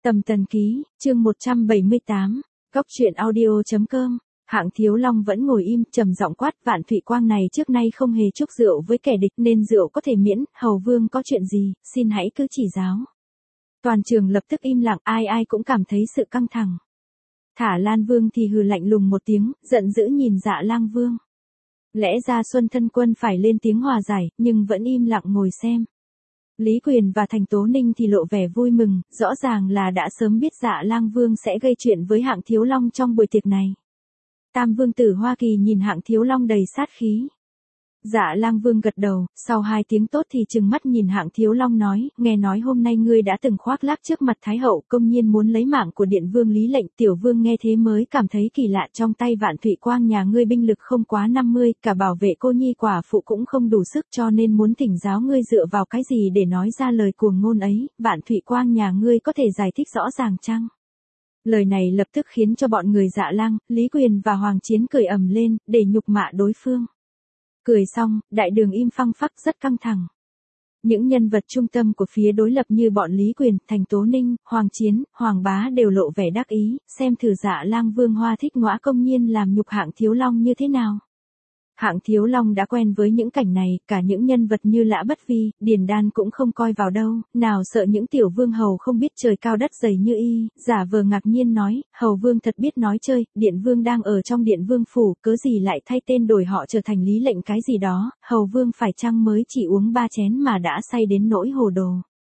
Tầm Tần Ký, chương 178, Góc truyện audio.com. Hạng Thiếu Long vẫn ngồi im, trầm giọng quát, Vạn Thụy Quang này trước nay không hề chúc rượu với kẻ địch nên rượu có thể miễn, hầu vương có chuyện gì, xin hãy cứ chỉ giáo. Toàn trường lập tức im lặng, ai cũng cảm thấy sự căng thẳng. Thả Lan Vương thì hừ lạnh lùng một tiếng, giận dữ nhìn Dạ Lang Vương. Lẽ ra Xuân Thân Quân phải lên tiếng hòa giải, nhưng vẫn im lặng ngồi xem. Lý Quyền và Thành Tố Ninh thì lộ vẻ vui mừng, rõ ràng là đã sớm biết Dạ Lang Vương sẽ gây chuyện với Hạng Thiếu Long trong buổi tiệc này. Tam Vương tử Hoa Kỳ nhìn Hạng Thiếu Long đầy sát khí. Dạ Lang Vương gật đầu, sau 2 tiếng tốt thì trừng mắt nhìn Hạng Thiếu Long nói, nghe nói hôm nay ngươi đã từng khoác lác trước mặt Thái Hậu, công nhiên muốn lấy mạng của Điện Vương Lý Lệnh. Tiểu Vương nghe thế mới cảm thấy kỳ lạ, trong tay Vạn Thụy Quang nhà ngươi binh lực không quá 50, cả bảo vệ cô nhi quả phụ cũng không đủ sức, cho nên muốn thỉnh giáo ngươi dựa vào cái gì để nói ra lời cuồng ngôn ấy. Vạn Thụy Quang nhà ngươi có thể giải thích rõ ràng chăng? Lời này lập tức khiến cho bọn người Dạ Lang, Lý Quyền và Hoàng Chiến cười ầm lên, để nhục mạ đối phương. Cười xong, đại đường im phăng phắc rất căng thẳng. Những nhân vật trung tâm của phía đối lập như bọn Lý Quyền, Thành Tố Ninh, Hoàng Chiến, Hoàng Bá đều lộ vẻ đắc ý, xem thử Dạ Lang Vương Hoa Thích Ngõa công nhiên làm nhục Hạng Thiếu Long như thế nào. Hạng Thiếu Long đã quen với những cảnh này, cả những nhân vật như Lã Bất Vi, Điền Đan cũng không coi vào đâu, nào sợ những tiểu vương hầu không biết trời cao đất dày như y, giả vờ ngạc nhiên nói, hầu vương thật biết nói chơi, Điện Vương đang ở trong Điện Vương phủ, cớ gì lại thay tên đổi họ trở thành Lý Lệnh cái gì đó, hầu vương phải chăng mới chỉ uống 3 chén mà đã say đến nỗi hồ đồ.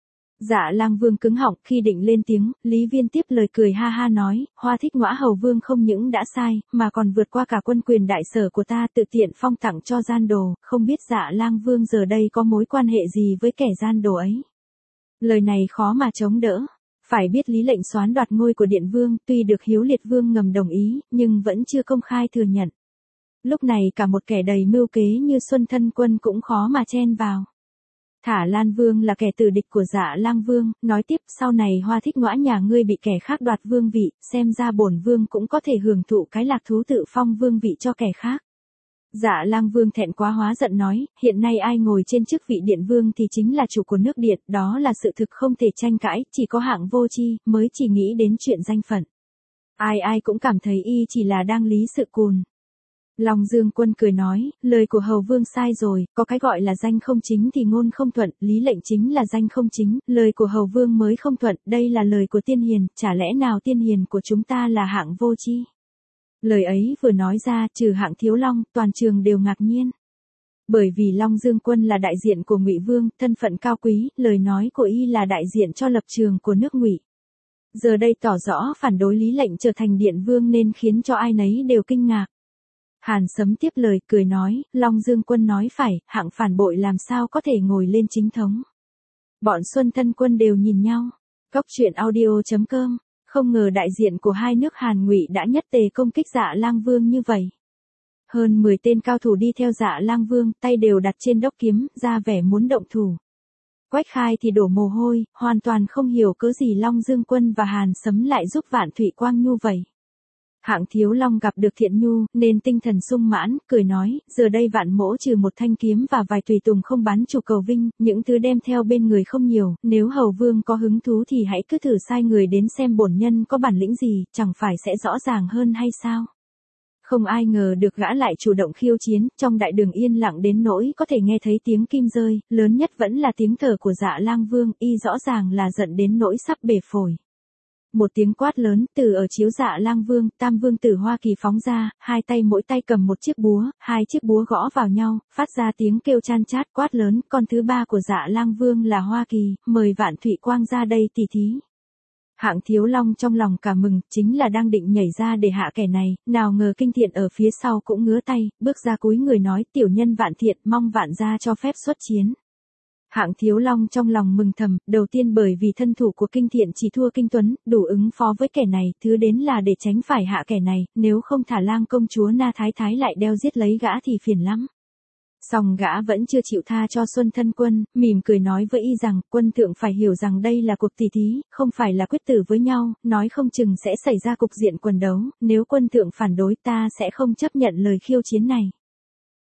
Dạ Lang Vương cứng họng, khi định lên tiếng, Lý Viên tiếp lời cười ha ha nói, Hoa Thích Ngõa hầu vương không những đã sai, mà còn vượt qua cả quân quyền đại sở của ta, tự tiện phong tặng cho gian đồ, không biết Dạ Lang Vương giờ đây có mối quan hệ gì với kẻ gian đồ ấy. Lời này khó mà chống đỡ. Phải biết Lý Lệnh soán đoạt ngôi của Điện Vương, tuy được Hiếu Liệt Vương ngầm đồng ý, nhưng vẫn chưa công khai thừa nhận. Lúc này cả một kẻ đầy mưu kế như Xuân Thân Quân cũng khó mà chen vào. Thả Lan Vương là kẻ tử địch của Dạ Lang Vương, nói tiếp, sau này Hoa Thích Ngõa nhà ngươi bị kẻ khác đoạt vương vị, xem ra bổn vương cũng có thể hưởng thụ cái lạc thú tự phong vương vị cho kẻ khác. Dạ Lang Vương thẹn quá hóa giận nói, hiện nay ai ngồi trên chức vị Điện Vương thì chính là chủ của nước Điện, đó là sự thực không thể tranh cãi, chỉ có hạng vô tri mới chỉ nghĩ đến chuyện danh phận. Ai cũng cảm thấy y chỉ là đang lý sự cùn. Long Dương Quân cười nói, lời của hầu vương sai rồi, có cái gọi là danh không chính thì ngôn không thuận, Lý Lệnh chính là danh không chính, lời của hầu vương mới không thuận, đây là lời của tiên hiền, chả lẽ nào tiên hiền của chúng ta là hạng vô tri? Lời ấy vừa nói ra, trừ Hạng Thiếu Long, toàn trường đều ngạc nhiên. Bởi vì Long Dương Quân là đại diện của Ngụy Vương, thân phận cao quý, lời nói của y là đại diện cho lập trường của nước Ngụy. Giờ đây tỏ rõ phản đối Lý Lệnh trở thành Điện Vương nên khiến cho ai nấy đều kinh ngạc. Hàn Sấm tiếp lời cười nói, Long Dương Quân nói phải, hạng phản bội làm sao có thể ngồi lên chính thống. Bọn Xuân Thân Quân đều nhìn nhau. Góc truyện audio.com. Không ngờ đại diện của hai nước Hàn Ngụy đã nhất tề công kích Dạ Lang Vương như vậy. Hơn 10 tên cao thủ đi theo Dạ Lang Vương, tay đều đặt trên đốc kiếm, ra vẻ muốn động thủ. Quách Khai thì đổ mồ hôi, hoàn toàn không hiểu cớ gì Long Dương Quân và Hàn Sấm lại giúp Vạn Thụy Quang Nhu vậy. Hạng Thiếu Long gặp được Thiện Nhu, nên tinh thần sung mãn, cười nói, giờ đây Vạn mỗ trừ một thanh kiếm và vài tùy tùng không bán chủ cầu vinh, những thứ đem theo bên người không nhiều, nếu hầu vương có hứng thú thì hãy cứ thử sai người đến xem bổn nhân có bản lĩnh gì, chẳng phải sẽ rõ ràng hơn hay sao? Không ai ngờ được gã lại chủ động khiêu chiến, trong đại đường yên lặng đến nỗi có thể nghe thấy tiếng kim rơi, lớn nhất vẫn là tiếng thở của Dạ Lang Vương, y rõ ràng là giận đến nỗi sắp bể phổi. Một tiếng quát lớn, từ ở chiếu Dạ Lang Vương, Tam Vương tử Hoa Kỳ phóng ra, hai tay mỗi tay cầm một chiếc búa, hai chiếc búa gõ vào nhau, phát ra tiếng kêu chan chát, quát lớn, con thứ ba của Dạ Lang Vương là Hoa Kỳ, mời Vạn Thụy Quang ra đây tỉ thí. Hạng Thiếu Long trong lòng cả mừng, chính là đang định nhảy ra để hạ kẻ này, nào ngờ Kinh Thiện ở phía sau cũng ngứa tay, bước ra cúi người nói, tiểu nhân Vạn Thiện mong Vạn gia cho phép xuất chiến. Hạng Thiếu Long trong lòng mừng thầm, đầu tiên bởi vì thân thủ của Kinh Thiện chỉ thua Kinh Tuấn, đủ ứng phó với kẻ này, thứ đến là để tránh phải hạ kẻ này, nếu không thả Lang công chúa Na Thái Thái lại đeo giết lấy gã thì phiền lắm. Song gã vẫn chưa chịu tha cho Xuân Thân Quân, mỉm cười nói với y rằng, quân thượng phải hiểu rằng đây là cuộc tỷ thí, không phải là quyết tử với nhau, nói không chừng sẽ xảy ra cục diện quần đấu, nếu quân thượng phản đối ta sẽ không chấp nhận lời khiêu chiến này.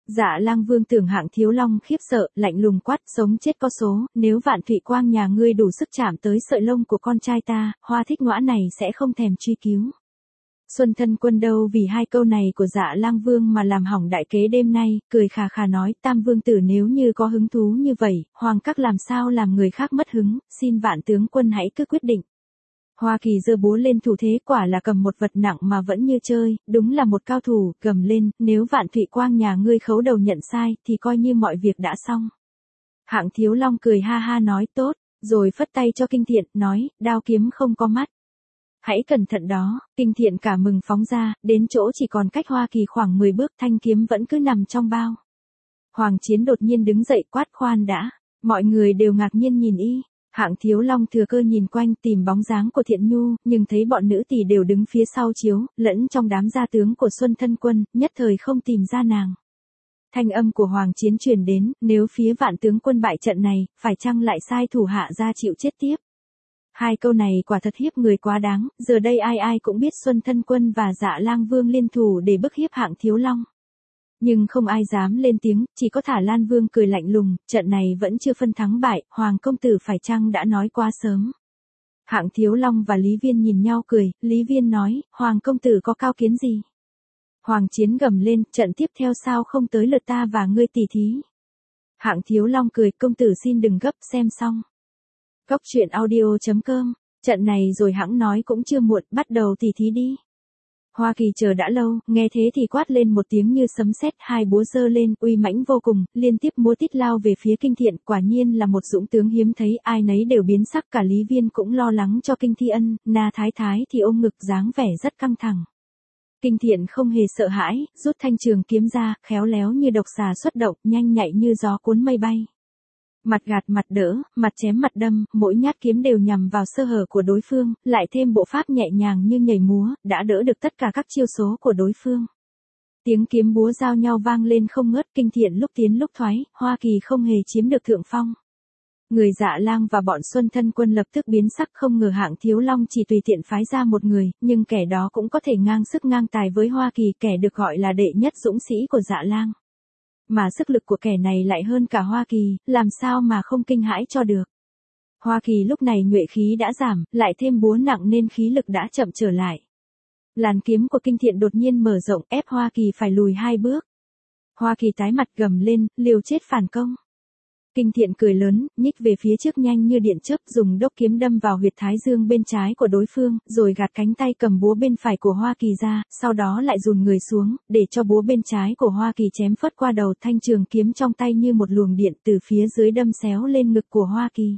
Dạ Lang Vương tưởng Hạng Thiếu Long khiếp sợ, lạnh lùng quát, sống chết có số, nếu Vạn Thụy Quang nhà ngươi đủ sức chạm tới sợi lông của con trai ta, Hoa Thích Ngõa này sẽ không thèm truy cứu. Xuân Thân Quân đâu vì hai câu này của Dạ Lang Vương mà làm hỏng đại kế đêm nay, cười khà khà nói, Tam Vương tử nếu như có hứng thú như vậy, Hoàng các làm sao làm người khác mất hứng, xin Vạn tướng quân hãy cứ quyết định. Hoa Kỳ giơ búa lên thủ thế, quả là cầm một vật nặng mà vẫn như chơi, đúng là một cao thủ, gầm lên, nếu Vạn Thụy Quang nhà ngươi khấu đầu nhận sai, thì coi như mọi việc đã xong. Hạng Thiếu Long cười ha ha nói tốt, rồi phất tay cho Kinh Thiện, nói, đao kiếm không có mắt. Hãy cẩn thận đó. Kinh Thiện cả mừng phóng ra, đến chỗ chỉ còn cách Hoa Kỳ khoảng 10 bước, thanh kiếm vẫn cứ nằm trong bao. Hoàng Chiến đột nhiên đứng dậy quát, khoan đã. Mọi người đều ngạc nhiên nhìn y. Hạng Thiếu Long thừa cơ nhìn quanh tìm bóng dáng của Thiện Nhu, nhưng thấy bọn nữ tỳ đều đứng phía sau chiếu, lẫn trong đám gia tướng của Xuân Thân Quân, nhất thời không tìm ra nàng. Thanh âm của Hoàng Chiến truyền đến, nếu phía Vạn tướng quân bại trận này, phải chăng lại sai thủ hạ ra chịu chết tiếp? Hai câu này quả thật hiếp người quá đáng, giờ đây ai ai cũng biết Xuân Thân Quân và Dạ Lang Vương liên thủ để bức hiếp Hạng Thiếu Long. Nhưng không ai dám lên tiếng, chỉ có Thả Lan Vương cười lạnh lùng, trận này vẫn chưa phân thắng bại, Hoàng công tử phải chăng đã nói quá sớm. Hạng Thiếu Long và Lý Viên nhìn nhau cười, Lý Viên nói, Hoàng công tử có cao kiến gì? Hoàng Chiến gầm lên, trận tiếp theo sao không tới lượt ta và ngươi tỉ thí. Hạng Thiếu Long cười, công tử xin đừng gấp, xem xong. Góc truyện audio.com, trận này rồi hẵng nói cũng chưa muộn, bắt đầu tỉ thí đi. Hoa Kỳ chờ đã lâu, nghe thế thì quát lên một tiếng như sấm sét, hai búa giơ lên, uy mãnh vô cùng, liên tiếp múa tít lao về phía Kinh Thiện, quả nhiên là một dũng tướng hiếm thấy, ai nấy đều biến sắc, cả Lý Viên cũng lo lắng cho Kinh Thi Ân, Na Thái Thái thì ôm ngực dáng vẻ rất căng thẳng. Kinh Thiện không hề sợ hãi, rút thanh trường kiếm ra, khéo léo như độc xà xuất động, nhanh nhạy như gió cuốn mây bay. Mặt gạt mặt đỡ, mặt chém mặt đâm, mỗi nhát kiếm đều nhằm vào sơ hở của đối phương, lại thêm bộ pháp nhẹ nhàng như nhảy múa, đã đỡ được tất cả các chiêu số của đối phương. Tiếng kiếm búa giao nhau vang lên không ngớt, Kinh Thiện lúc tiến lúc thoái, Hoa Kỳ không hề chiếm được thượng phong. Người Dạ Lang và bọn Xuân Thân Quân lập tức biến sắc, không ngờ Hạng Thiếu Long chỉ tùy tiện phái ra một người, nhưng kẻ đó cũng có thể ngang sức ngang tài với Hoa Kỳ, kẻ được gọi là đệ nhất dũng sĩ của Dạ Lang. Mà sức lực của kẻ này lại hơn cả Hoa Kỳ, làm sao mà không kinh hãi cho được. Hoa Kỳ lúc này nhuệ khí đã giảm, lại thêm búa nặng nên khí lực đã chậm trở lại. Làn kiếm của Kinh Thiện đột nhiên mở rộng, ép Hoa Kỳ phải lùi 2 bước. Hoa Kỳ tái mặt gầm lên, liều chết phản công. Kinh Thiện cười lớn, nhích về phía trước nhanh như điện chớp, dùng đốc kiếm đâm vào huyệt thái dương bên trái của đối phương, rồi gạt cánh tay cầm búa bên phải của Hoa Kỳ ra, sau đó lại dùn người xuống, để cho búa bên trái của Hoa Kỳ chém phất qua đầu, thanh trường kiếm trong tay như một luồng điện từ phía dưới đâm xéo lên ngực của Hoa Kỳ.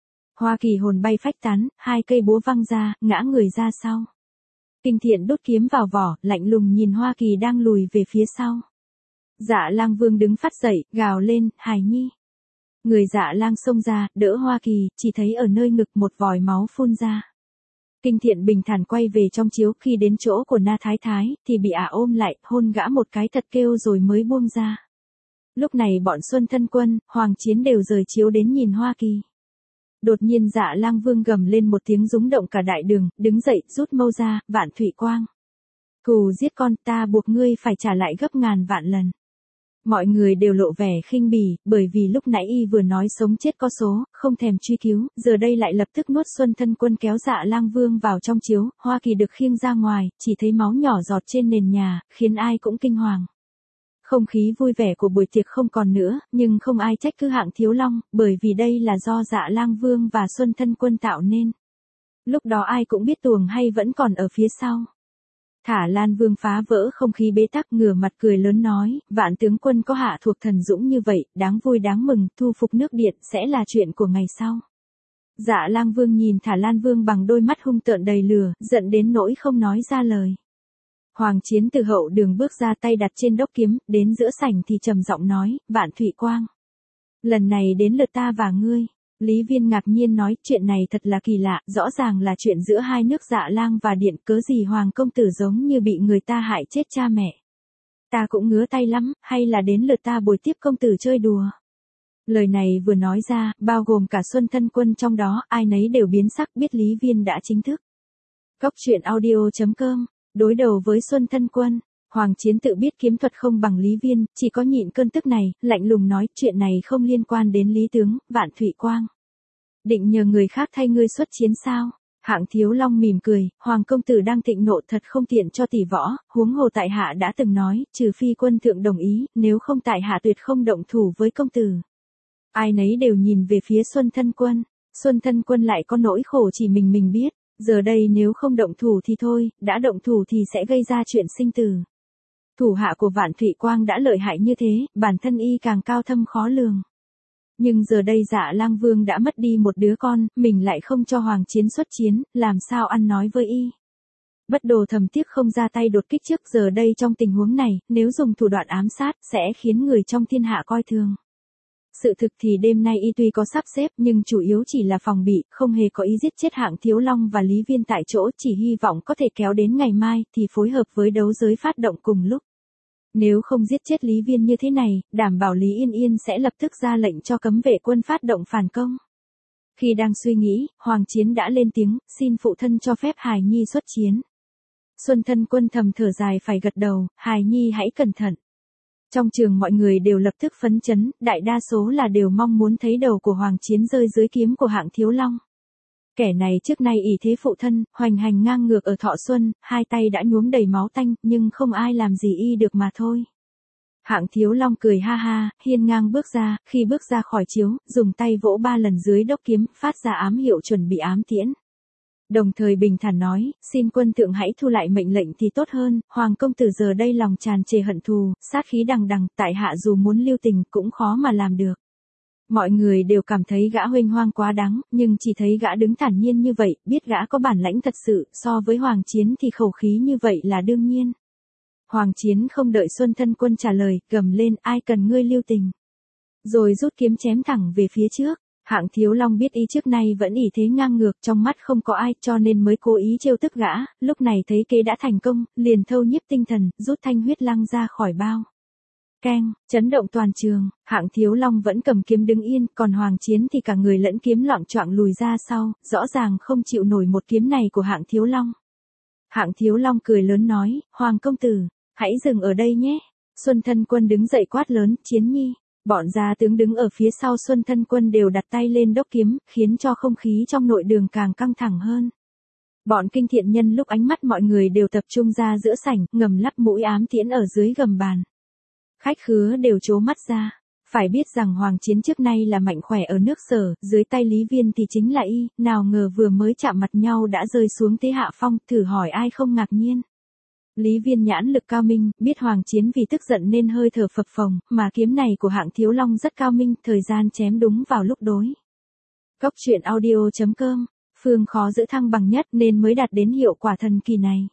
Hoa Kỳ hồn bay phách tán, 2 cây búa văng ra, ngã người ra sau. Kinh Thiện đốt kiếm vào vỏ, lạnh lùng nhìn Hoa Kỳ đang lùi về phía sau. Dạ Lang Vương đứng phát dậy, gào lên, Hài Nhi. Người Dạ Lang xông ra, đỡ Hoa Kỳ, chỉ thấy ở nơi ngực một vòi máu phun ra. Kinh Thiện bình thản quay về trong chiếu, khi đến chỗ của Na Thái Thái, thì bị ả ôm lại, hôn gã một cái thật kêu rồi mới buông ra. Lúc này bọn Xuân Thân Quân, Hoàng Chiến đều rời chiếu đến nhìn Hoa Kỳ. Đột nhiên Dạ Lang Vương gầm lên một tiếng rúng động cả đại đường, đứng dậy, rút mâu ra, Vạn Thụy Quang. Cù giết con, ta buộc ngươi phải trả lại gấp ngàn vạn lần. Mọi người đều lộ vẻ khinh bỉ, bởi vì lúc nãy y vừa nói sống chết có số, không thèm truy cứu, giờ đây lại lập tức nuốt Xuân Thân Quân kéo Dạ Lang Vương vào trong chiếu, Hoa Kỳ được khiêng ra ngoài, chỉ thấy máu nhỏ giọt trên nền nhà, khiến ai cũng kinh hoàng. Không khí vui vẻ của buổi tiệc không còn nữa, nhưng không ai trách cứ Hạng Thiếu Long, bởi vì đây là do Dạ Lang Vương và Xuân Thân Quân tạo nên. Lúc đó ai cũng biết tuồng hay vẫn còn ở phía sau. Thả Lan Vương phá vỡ không khí bế tắc, ngửa mặt cười lớn nói, Vạn tướng quân có hạ thuộc thần dũng như vậy, đáng vui đáng mừng, thu phục nước Điện sẽ là chuyện của ngày sau. Dạ Lang Vương nhìn Thả Lan Vương bằng đôi mắt hung tợn đầy lửa, giận đến nỗi không nói ra lời. Hoàng Chiến từ hậu đường bước ra, tay đặt trên đốc kiếm, đến giữa sảnh thì trầm giọng nói, Vạn Thụy Quang. Lần này đến lượt ta và ngươi. Lý Viên ngạc nhiên nói, chuyện này thật là kỳ lạ, rõ ràng là chuyện giữa hai nước Dạ Lang và Điện, cớ gì Hoàng công tử giống như bị người ta hại chết cha mẹ. Ta cũng ngứa tay lắm, hay là đến lượt ta bồi tiếp công tử chơi đùa. Lời này vừa nói ra, bao gồm cả Xuân Thân Quân trong đó, ai nấy đều biến sắc, biết Lý Viên đã chính thức. Góc truyện audio.com, đối đầu với Xuân Thân Quân. Hoàng Chiến tự biết kiếm thuật không bằng Lý Viên, chỉ có nhịn cơn tức này, lạnh lùng nói chuyện này không liên quan đến Lý Tướng, Vạn Thụy Quang. Định nhờ người khác thay ngươi xuất chiến sao? Hạng Thiếu Long mỉm cười, Hoàng công tử đang thịnh nộ thật không tiện cho tỷ võ, huống hồ tại hạ đã từng nói, trừ phi quân thượng đồng ý, nếu không tại hạ tuyệt không động thủ với công tử. Ai nấy đều nhìn về phía Xuân Thân Quân, Xuân Thân Quân lại có nỗi khổ chỉ mình biết, giờ đây nếu không động thủ thì thôi, đã động thủ thì sẽ gây ra chuyện sinh tử. Thủ hạ của Vạn Thụy Quang đã lợi hại như thế, bản thân y càng cao thâm khó lường. Nhưng giờ đây Dạ Lang Vương đã mất đi một đứa con, mình lại không cho Hoàng Chiến xuất chiến, làm sao ăn nói với y. Bất Đồ thầm tiếc không ra tay đột kích trước, giờ đây trong tình huống này, nếu dùng thủ đoạn ám sát, sẽ khiến người trong thiên hạ coi thường. Sự thực thì đêm nay y tuy có sắp xếp nhưng chủ yếu chỉ là phòng bị, không hề có ý giết chết Hạng Thiếu Long và Lý Viên tại chỗ, chỉ hy vọng có thể kéo đến ngày mai thì phối hợp với đấu giới phát động cùng lúc. Nếu không giết chết Lý Viên như thế này, đảm bảo Lý Yên Yên sẽ lập tức ra lệnh cho cấm vệ quân phát động phản công. Khi đang suy nghĩ, Hoàng Chiến đã lên tiếng, xin phụ thân cho phép Hài Nhi xuất chiến. Xuân Thân Quân thầm thở dài phải gật đầu, Hài Nhi hãy cẩn thận. Trong trường mọi người đều lập tức phấn chấn, đại đa số là đều mong muốn thấy đầu của Hoàng Chiến rơi dưới kiếm của Hạng Thiếu Long. Kẻ này trước nay ỷ thế phụ thân, hoành hành ngang ngược ở Thọ Xuân, hai tay đã nhuốm đầy máu tanh, nhưng không ai làm gì y được mà thôi. Hạng Thiếu Long cười ha ha, hiên ngang bước ra, khi bước ra khỏi chiếu, dùng tay vỗ 3 lần dưới đốc kiếm, phát ra ám hiệu chuẩn bị ám tiễn. Đồng thời bình thản nói, xin quân thượng hãy thu lại mệnh lệnh thì tốt hơn, Hoàng công tử giờ đây lòng tràn trề hận thù, sát khí đằng đằng, tại hạ dù muốn lưu tình cũng khó mà làm được. Mọi người đều cảm thấy gã huênh hoang quá đáng, nhưng chỉ thấy gã đứng thản nhiên như vậy, biết gã có bản lãnh thật sự, so với Hoàng Chiến thì khẩu khí như vậy là đương nhiên. Hoàng Chiến không đợi Xuân Thân Quân trả lời, gầm lên, ai cần ngươi lưu tình. Rồi rút kiếm chém thẳng về phía trước. Hạng Thiếu Long biết y trước nay vẫn ỷ thế ngang ngược, trong mắt không có ai, cho nên mới cố ý trêu tức gã, lúc này thấy kế đã thành công, liền thâu nhiếp tinh thần, rút thanh huyết lăng ra khỏi bao. Keng, chấn động toàn trường, Hạng Thiếu Long vẫn cầm kiếm đứng yên, còn Hoàng Chiến thì cả người lẫn kiếm loạng choạng lùi ra sau, rõ ràng không chịu nổi một kiếm này của Hạng Thiếu Long. Hạng Thiếu Long cười lớn nói, Hoàng công tử, hãy dừng ở đây nhé. Xuân Thân Quân đứng dậy quát lớn, Chiến nhi. Bọn gia tướng đứng ở phía sau Xuân Thân Quân đều đặt tay lên đốc kiếm, khiến cho không khí trong nội đường càng căng thẳng hơn. Bọn kinh thiện nhân lúc ánh mắt mọi người đều tập trung ra giữa sảnh, ngầm lắp mũi ám tiễn ở dưới gầm bàn. Khách khứa đều trố mắt ra. Phải biết rằng Hoàng Chiến trước nay là mạnh khỏe ở nước Sở, dưới tay Lý Viên thì chính là y, nào ngờ vừa mới chạm mặt nhau đã rơi xuống thế hạ phong, thử hỏi ai không ngạc nhiên. Lý Viên nhãn lực cao minh, biết Hoàng Chiến vì tức giận nên hơi thở phập phồng, mà kiếm này của Hạng Thiếu Long rất cao minh, thời gian chém đúng vào lúc đối. Cốc truyện audio.com, Phương khó giữ thăng bằng nhất nên mới đạt đến hiệu quả thần kỳ này.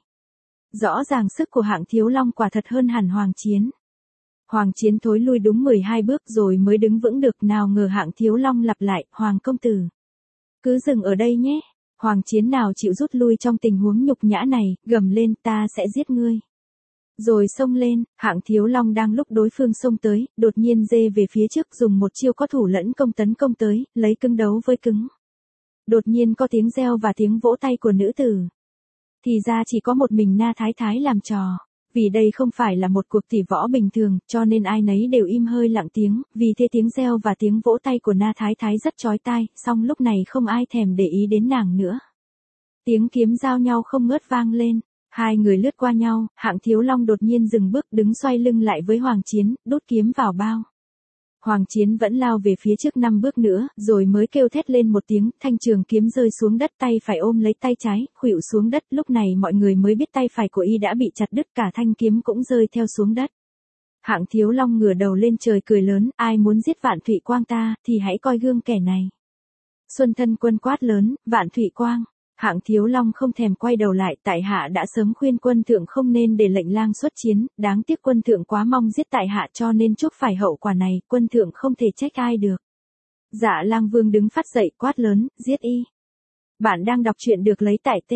Rõ ràng sức của Hạng Thiếu Long quả thật hơn hẳn Hoàng Chiến. Hoàng Chiến thối lui đúng 12 bước rồi mới đứng vững được, nào ngờ Hạng Thiếu Long lặp lại, Hoàng công tử. Cứ dừng ở đây nhé. Hoàng Chiến nào chịu rút lui trong tình huống nhục nhã này, gầm lên, ta sẽ giết ngươi. Rồi xông lên, Hạng Thiếu Long đang lúc đối phương xông tới, đột nhiên dê về phía trước dùng một chiêu có thủ lẫn công tấn công tới, lấy cứng đấu với cứng. Đột nhiên có tiếng reo và tiếng vỗ tay của nữ tử. Thì ra chỉ có một mình Na Thái Thái làm trò. Vì đây không phải là một cuộc tỷ võ bình thường, cho nên ai nấy đều im hơi lặng tiếng, vì thế tiếng reo và tiếng vỗ tay của Na Thái Thái rất chói tai, song lúc này không ai thèm để ý đến nàng nữa. Tiếng kiếm giao nhau không ngớt vang lên, hai người lướt qua nhau, Hạng Thiếu Long đột nhiên dừng bước đứng xoay lưng lại với Hoàng Chiến, đút kiếm vào bao. Hoàng Chiến vẫn lao về phía trước 5 bước nữa, rồi mới kêu thét lên một tiếng, thanh trường kiếm rơi xuống đất, tay phải ôm lấy tay trái, khuỵu xuống đất, lúc này mọi người mới biết tay phải của y đã bị chặt đứt, cả thanh kiếm cũng rơi theo xuống đất. Hạng Thiếu Long ngửa đầu lên trời cười lớn, ai muốn giết Vạn Thụy Quang ta, thì hãy coi gương kẻ này. Xuân Thân Quân quát lớn, Vạn Thụy Quang. Hạng Thiếu Long không thèm quay đầu lại, tại hạ đã sớm khuyên quân thượng không nên để lệnh lang xuất chiến, đáng tiếc quân thượng quá mong giết tại hạ cho nên chuốc phải hậu quả này, quân thượng không thể trách ai được. Dạ Lang Vương đứng phát dậy quát lớn, giết y. Bạn đang đọc truyện được lấy tại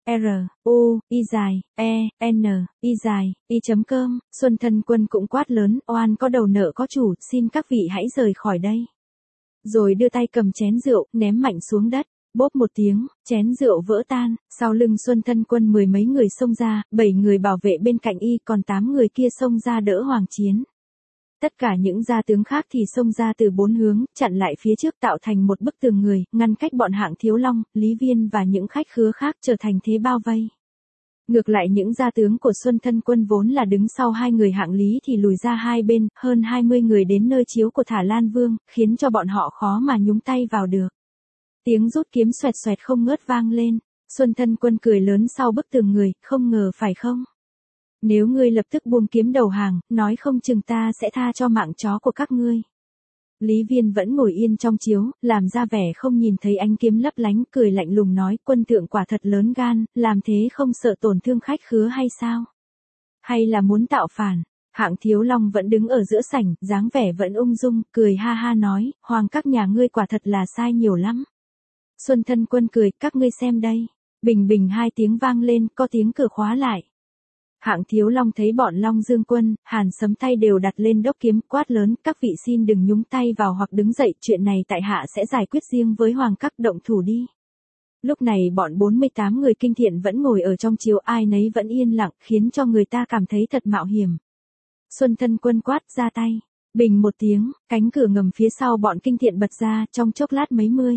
t-r-u-i-e-n-i-i.com, Xuân Thân Quân cũng quát lớn, oan có đầu nợ có chủ, xin các vị hãy rời khỏi đây. Rồi đưa tay cầm chén rượu, ném mạnh xuống đất. Bốp một tiếng, chén rượu vỡ tan, sau lưng Xuân Thân Quân 10 mấy người xông ra, 7 người bảo vệ bên cạnh y, còn 8 người kia xông ra đỡ Hoàng Chiến. Tất cả những gia tướng khác thì xông ra từ 4 hướng, chặn lại phía trước tạo thành một bức tường người, ngăn cách bọn Hạng Thiếu Long, Lý Viên và những khách khứa khác trở thành thế bao vây. Ngược lại những gia tướng của Xuân Thân Quân vốn là đứng sau 2 người Hạng Lý thì lùi ra hai bên, hơn 20 người đến nơi chiếu của Thả Lan Vương, khiến cho bọn họ khó mà nhúng tay vào được. Tiếng rút kiếm xoẹt xoẹt không ngớt vang lên, Xuân Thân Quân cười lớn sau bức tường người, không ngờ phải không? Nếu ngươi lập tức buông kiếm đầu hàng, nói không chừng ta sẽ tha cho mạng chó của các ngươi. Lý Viên vẫn ngồi yên trong chiếu, làm ra vẻ không nhìn thấy ánh kiếm lấp lánh, cười lạnh lùng nói, quân thượng quả thật lớn gan, làm thế không sợ tổn thương khách khứa hay sao? Hay là muốn tạo phản? Hạng Thiếu Long vẫn đứng ở giữa sảnh, dáng vẻ vẫn ung dung, cười ha ha nói, hoàng các nhà ngươi quả thật là sai nhiều lắm. Xuân Thân Quân cười, các ngươi xem đây. Bình bình hai tiếng vang lên, có tiếng cửa khóa lại. Hạng Thiếu Long thấy bọn Long Dương Quân, Hàn Sấm tay đều đặt lên đốc kiếm, quát lớn, các vị xin đừng nhúng tay vào hoặc đứng dậy, chuyện này tại hạ sẽ giải quyết riêng với hoàng các, động thủ đi. Lúc này bọn 48 người kinh thiện vẫn ngồi ở trong chiếu, ai nấy vẫn yên lặng, khiến cho người ta cảm thấy thật mạo hiểm. Xuân Thân Quân quát ra tay, bình một tiếng, cánh cửa ngầm phía sau bọn kinh thiện bật ra, trong chốc lát mấy mươi.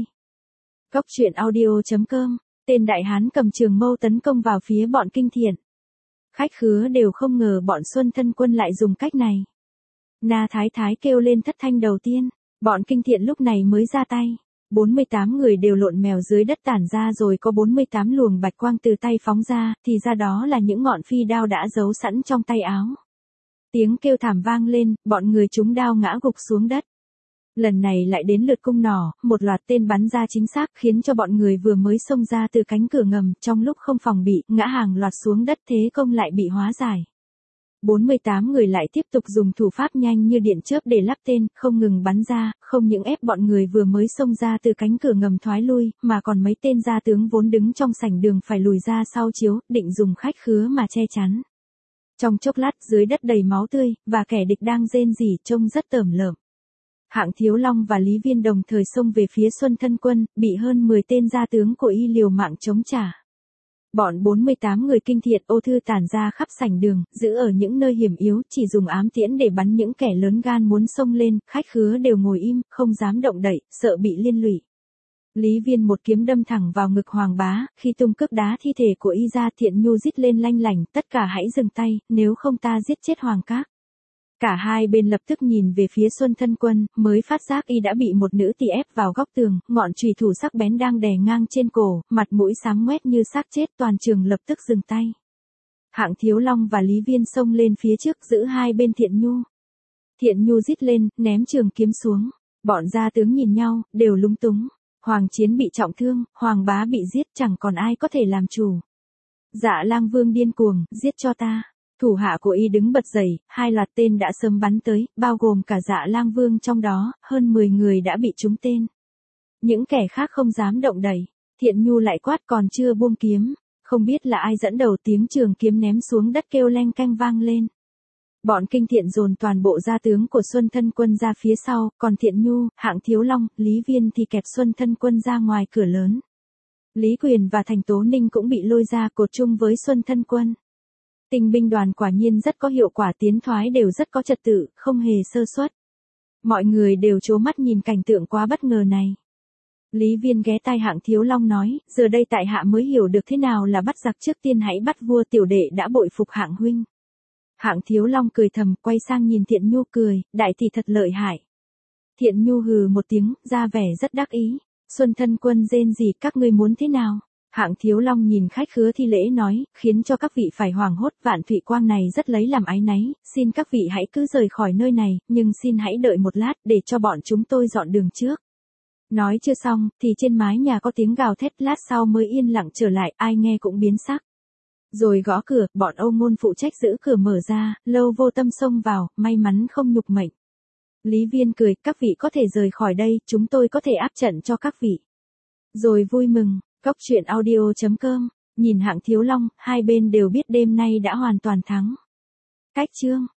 Cốc truyện audio.com, tên đại hán cầm trường mâu tấn công vào phía bọn kinh thiện. Khách khứa đều không ngờ bọn Xuân Thân Quân lại dùng cách này. Na Thái Thái kêu lên thất thanh đầu tiên, bọn kinh thiện lúc này mới ra tay. 48 người đều lộn mèo dưới đất tản ra, rồi có 48 luồng bạch quang từ tay phóng ra, thì ra đó là những ngọn phi đao đã giấu sẵn trong tay áo. Tiếng kêu thảm vang lên, bọn người trúng đao ngã gục xuống đất. Lần này lại đến lượt cung nỏ, một loạt tên bắn ra chính xác, khiến cho bọn người vừa mới xông ra từ cánh cửa ngầm, trong lúc không phòng bị, ngã hàng loạt xuống đất, thế công lại bị hóa giải. 48 người lại tiếp tục dùng thủ pháp nhanh như điện chớp để lắp tên, không ngừng bắn ra, không những ép bọn người vừa mới xông ra từ cánh cửa ngầm thoái lui, mà còn mấy tên gia tướng vốn đứng trong sảnh đường phải lùi ra sau chiếu, định dùng khách khứa mà che chắn. Trong chốc lát dưới đất đầy máu tươi, và kẻ địch đang rên rỉ trông rất tởm lợm. Hạng Thiếu Long và Lý Viên đồng thời xông về phía Xuân Thân Quân, bị hơn 10 tên gia tướng của y liều mạng chống trả. Bọn 48 người kinh thiện ô thư tản ra khắp sảnh đường, giữ ở những nơi hiểm yếu, chỉ dùng ám tiễn để bắn những kẻ lớn gan muốn xông lên, khách khứa đều ngồi im, không dám động đậy, sợ bị liên lụy. Lý Viên một kiếm đâm thẳng vào ngực Hoàng Bá, khi tung cước đá thi thể của y ra, Thiện Nhu rít lên lanh lảnh, tất cả hãy dừng tay, nếu không ta giết chết Hoàng các. Cả hai bên lập tức nhìn về phía Xuân Thân Quân, mới phát giác y đã bị một nữ tỳ ép vào góc tường, ngọn chùy thủ sắc bén đang đè ngang trên cổ, mặt mũi xám ngoét như xác chết, toàn trường lập tức dừng tay. Hạng Thiếu Long và Lý Viên xông lên phía trước giữ hai bên Thiện Nhu. Thiện Nhu rít lên, ném trường kiếm xuống. Bọn gia tướng nhìn nhau, đều lúng túng. Hoàng Chiến bị trọng thương, Hoàng Bá bị giết, chẳng còn ai có thể làm chủ. Dạ Lang Vương điên cuồng, giết cho ta. Thủ hạ của y đứng bật dậy, hai loạt tên đã sớm bắn tới, bao gồm cả Dạ Lang Vương trong đó, hơn 10 người đã bị trúng tên. Những kẻ khác không dám động đậy. Thiện Nhu lại quát còn chưa buông kiếm, không biết là ai dẫn đầu, tiếng trường kiếm ném xuống đất kêu leng keng vang lên. Bọn kinh thiện dồn toàn bộ gia tướng của Xuân Thân Quân ra phía sau, còn Thiện Nhu, Hạng Thiếu Long, Lý Viên thì kẹp Xuân Thân Quân ra ngoài cửa lớn. Lý Quyền và Thành Tố Ninh cũng bị lôi ra cột chung với Xuân Thân Quân. Tinh binh đoàn quả nhiên rất có hiệu quả, tiến thoái đều rất có trật tự, không hề sơ suất. Mọi người đều trố mắt nhìn cảnh tượng quá bất ngờ này. Lý Viên ghé tai Hạng Thiếu Long nói, giờ đây tại hạ mới hiểu được thế nào là bắt giặc trước tiên hãy bắt vua, tiểu đệ đã bội phục Hạng huynh. Hạng Thiếu Long cười thầm, quay sang nhìn Thiện Nhu cười, đại tỷ thật lợi hại. Thiện Nhu hừ một tiếng, ra vẻ rất đắc ý. Xuân Thân Quân rên gì, các ngươi muốn thế nào? Hạng Thiếu Long nhìn khách khứa thi lễ nói, khiến cho các vị phải hoảng hốt, Vạn Thụy Quang này rất lấy làm áy náy, xin các vị hãy cứ rời khỏi nơi này, nhưng xin hãy đợi một lát để cho bọn chúng tôi dọn đường trước. Nói chưa xong, thì trên mái nhà có tiếng gào thét, lát sau mới yên lặng trở lại, ai nghe cũng biến sắc. Rồi gõ cửa, bọn Âu Môn phụ trách giữ cửa mở ra, Lâu Vô Tâm xông vào, may mắn không nhục mệnh. Lý Viên cười, các vị có thể rời khỏi đây, chúng tôi có thể áp trận cho các vị. Rồi vui mừng, cốc truyện audio.com, nhìn Hạng Thiếu Long, hai bên đều biết đêm nay đã hoàn toàn thắng. Cách chương